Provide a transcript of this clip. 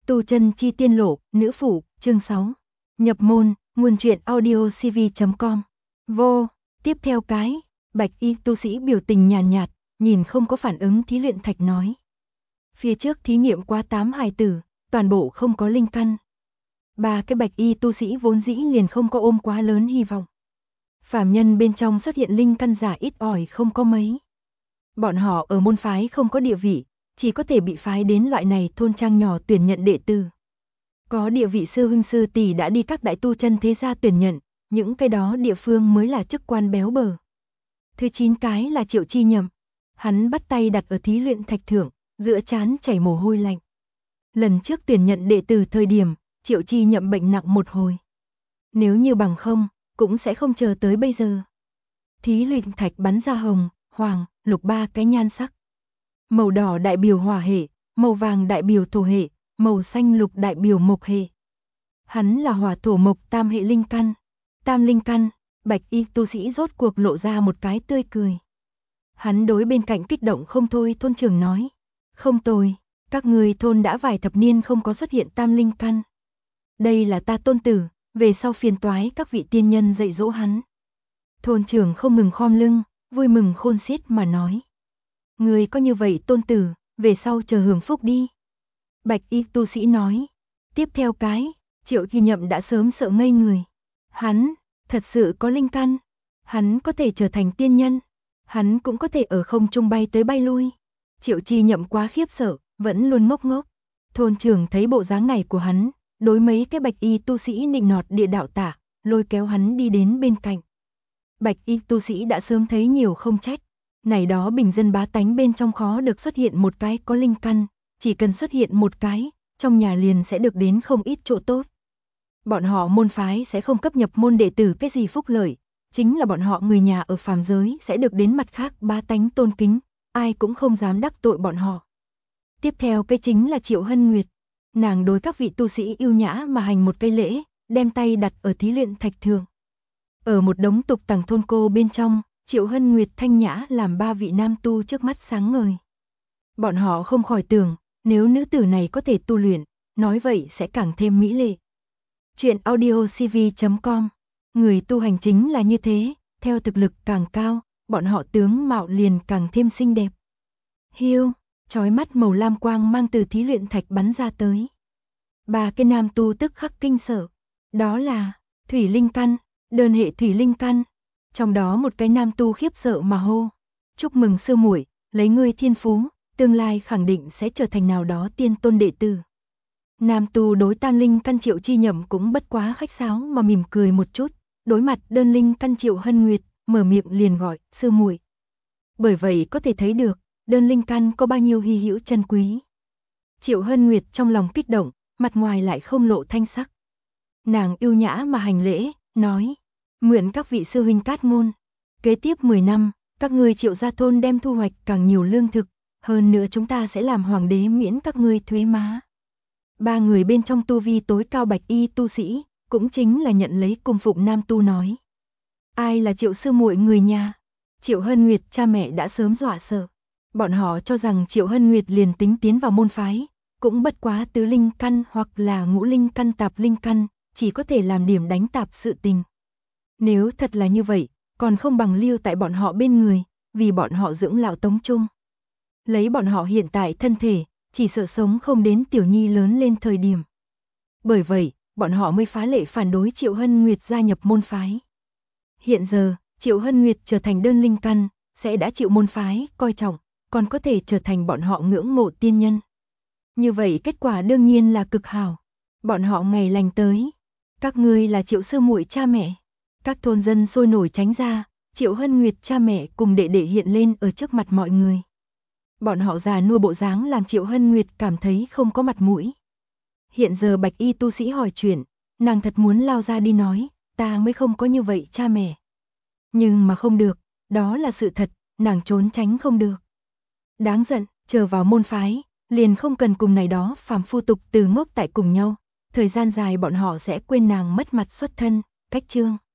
Tu chân chi tiên lộ, nữ phụ, chương 6. Nhập môn, nguồn truyện audio cv.com. Vô, tiếp theo cái, bạch y tu sĩ biểu tình nhàn nhạt, nhìn không có phản ứng thí luyện thạch nói. Phía trước thí nghiệm qua 8 hài tử, toàn bộ không có linh căn. Ba cái bạch y tu sĩ vốn dĩ liền không có ôm quá lớn hy vọng. Phàm nhân bên trong xuất hiện linh căn giả ít ỏi không có mấy. Bọn họ ở môn phái không có địa vị, chỉ có thể bị phái đến loại này thôn trang nhỏ tuyển nhận đệ tử. Có địa vị sư huynh sư tỷ đã đi các đại tu chân thế gia tuyển nhận, những cái đó địa phương mới là chức quan béo bở. Thứ 9 cái là Triệu Chi Nhậm. Hắn bắt tay đặt ở thí luyện thạch thượng, giữa trán chảy mồ hôi lạnh. Lần trước tuyển nhận đệ tử thời điểm, Triệu Chi Nhậm bệnh nặng một hồi. Nếu như bằng không, cũng sẽ không chờ tới bây giờ. Thí luyện thạch bắn ra hồng, hoàng, lục ba cái nhan sắc. Màu đỏ đại biểu hỏa hệ, màu vàng đại biểu thổ hệ, màu xanh lục đại biểu mộc hệ. Hắn là hỏa thổ mộc tam hệ linh căn. Tam linh căn, bạch y tu sĩ rốt cuộc lộ ra một cái tươi cười. Hắn đối bên cạnh kích động không thôi thôn trưởng nói. Không tồi, các người thôn đã vài thập niên không có xuất hiện tam linh căn. Đây là ta tôn tử, về sau phiền toái các vị tiên nhân dạy dỗ hắn. Thôn trưởng không ngừng khom lưng, vui mừng khôn xiết mà nói. Người có như vậy tôn tử, về sau chờ hưởng phúc đi. Bạch y tu sĩ nói. Tiếp theo cái, Triệu Chi Nhậm đã sớm sợ ngây người. Hắn, thật sự có linh căn. Hắn có thể trở thành tiên nhân. Hắn cũng có thể ở không trung bay tới bay lui. Triệu Chi Nhậm quá khiếp sợ, vẫn luôn ngốc ngốc. Thôn trưởng thấy bộ dáng này của hắn, đối mấy cái bạch y tu sĩ nịnh nọt địa đạo tả, lôi kéo hắn đi đến bên cạnh. Bạch y tu sĩ đã sớm thấy nhiều không trách. Này đó bình dân bá tánh bên trong khó được xuất hiện một cái có linh căn, chỉ cần xuất hiện một cái, trong nhà liền sẽ được đến không ít chỗ tốt. Bọn họ môn phái sẽ không cấp nhập môn đệ tử cái gì phúc lợi, chính là bọn họ người nhà ở phàm giới sẽ được đến mặt khác bá tánh tôn kính, ai cũng không dám đắc tội bọn họ. Tiếp theo cái chính là Triệu Hân Nguyệt, nàng đối các vị tu sĩ yêu nhã mà hành một cây lễ, đem tay đặt ở thí luyện thạch thượng. Ở một đống tục tằng thôn cô bên trong, Triệu Hân Nguyệt thanh nhã làm ba vị nam tu trước mắt sáng ngời. Bọn họ không khỏi tưởng, nếu nữ tử này có thể tu luyện, nói vậy sẽ càng thêm mỹ lệ. Chuyện audio cv.com. Người tu hành chính là như thế, theo thực lực càng cao, bọn họ tướng mạo liền càng thêm xinh đẹp. Hiu, chói mắt màu lam quang mang từ thí luyện thạch bắn ra tới. Ba cái nam tu tức khắc kinh sợ. Đó là thủy linh căn, đơn hệ thủy linh căn. Trong đó một cái nam tu khiếp sợ mà hô. Chúc mừng sư muội, lấy ngươi thiên phú, tương lai khẳng định sẽ trở thành nào đó tiên tôn đệ tử. Nam tu đối tam linh căn Triệu Chi Nhậm cũng bất quá khách sáo mà mỉm cười một chút, đối mặt đơn linh căn Triệu Hân Nguyệt, mở miệng liền gọi sư muội. Bởi vậy có thể thấy được, đơn linh căn có bao nhiêu hy hữu chân quý. Triệu Hân Nguyệt trong lòng kích động, mặt ngoài lại không lộ thanh sắc. Nàng yêu nhã mà hành lễ, nói, nguyện các vị sư huynh cát ngôn, kế tiếp 10 năm, các ngươi Triệu gia thôn đem thu hoạch càng nhiều lương thực, hơn nữa chúng ta sẽ làm hoàng đế miễn các ngươi thuế má. Ba người bên trong tu vi tối cao bạch y tu sĩ, cũng chính là nhận lấy cung phụng nam tu nói. Ai là Triệu sư muội người nhà? Triệu Hân Nguyệt cha mẹ đã sớm dọa sợ. Bọn họ cho rằng Triệu Hân Nguyệt liền tính tiến vào môn phái, cũng bất quá tứ linh căn hoặc là ngũ linh căn tạp linh căn, chỉ có thể làm điểm đánh tạp sự tình. Nếu thật là như vậy, còn không bằng lưu tại bọn họ bên người, vì bọn họ dưỡng lão tống trung. Lấy bọn họ hiện tại thân thể, chỉ sợ sống không đến tiểu nhi lớn lên thời điểm. Bởi vậy, bọn họ mới phá lệ phản đối Triệu Hân Nguyệt gia nhập môn phái. Hiện giờ, Triệu Hân Nguyệt trở thành đơn linh căn, sẽ đã chịu môn phái coi trọng, còn có thể trở thành bọn họ ngưỡng mộ tiên nhân. Như vậy kết quả đương nhiên là cực hảo. Bọn họ ngày lành tới. Các ngươi là Triệu sư muội cha mẹ. Các thôn dân sôi nổi tránh ra, Triệu Hân Nguyệt cha mẹ cùng đệ đệ hiện lên ở trước mặt mọi người. Bọn họ già nua bộ dáng làm Triệu Hân Nguyệt cảm thấy không có mặt mũi. Hiện giờ bạch y tu sĩ hỏi chuyện, nàng thật muốn lao ra đi nói, ta mới không có như vậy cha mẹ. Nhưng mà không được, đó là sự thật, nàng trốn tránh không được. Đáng giận, chờ vào môn phái, liền không cần cùng này đó phàm phu tục từ ngốc tại cùng nhau. Thời gian dài bọn họ sẽ quên nàng mất mặt xuất thân, cách chương.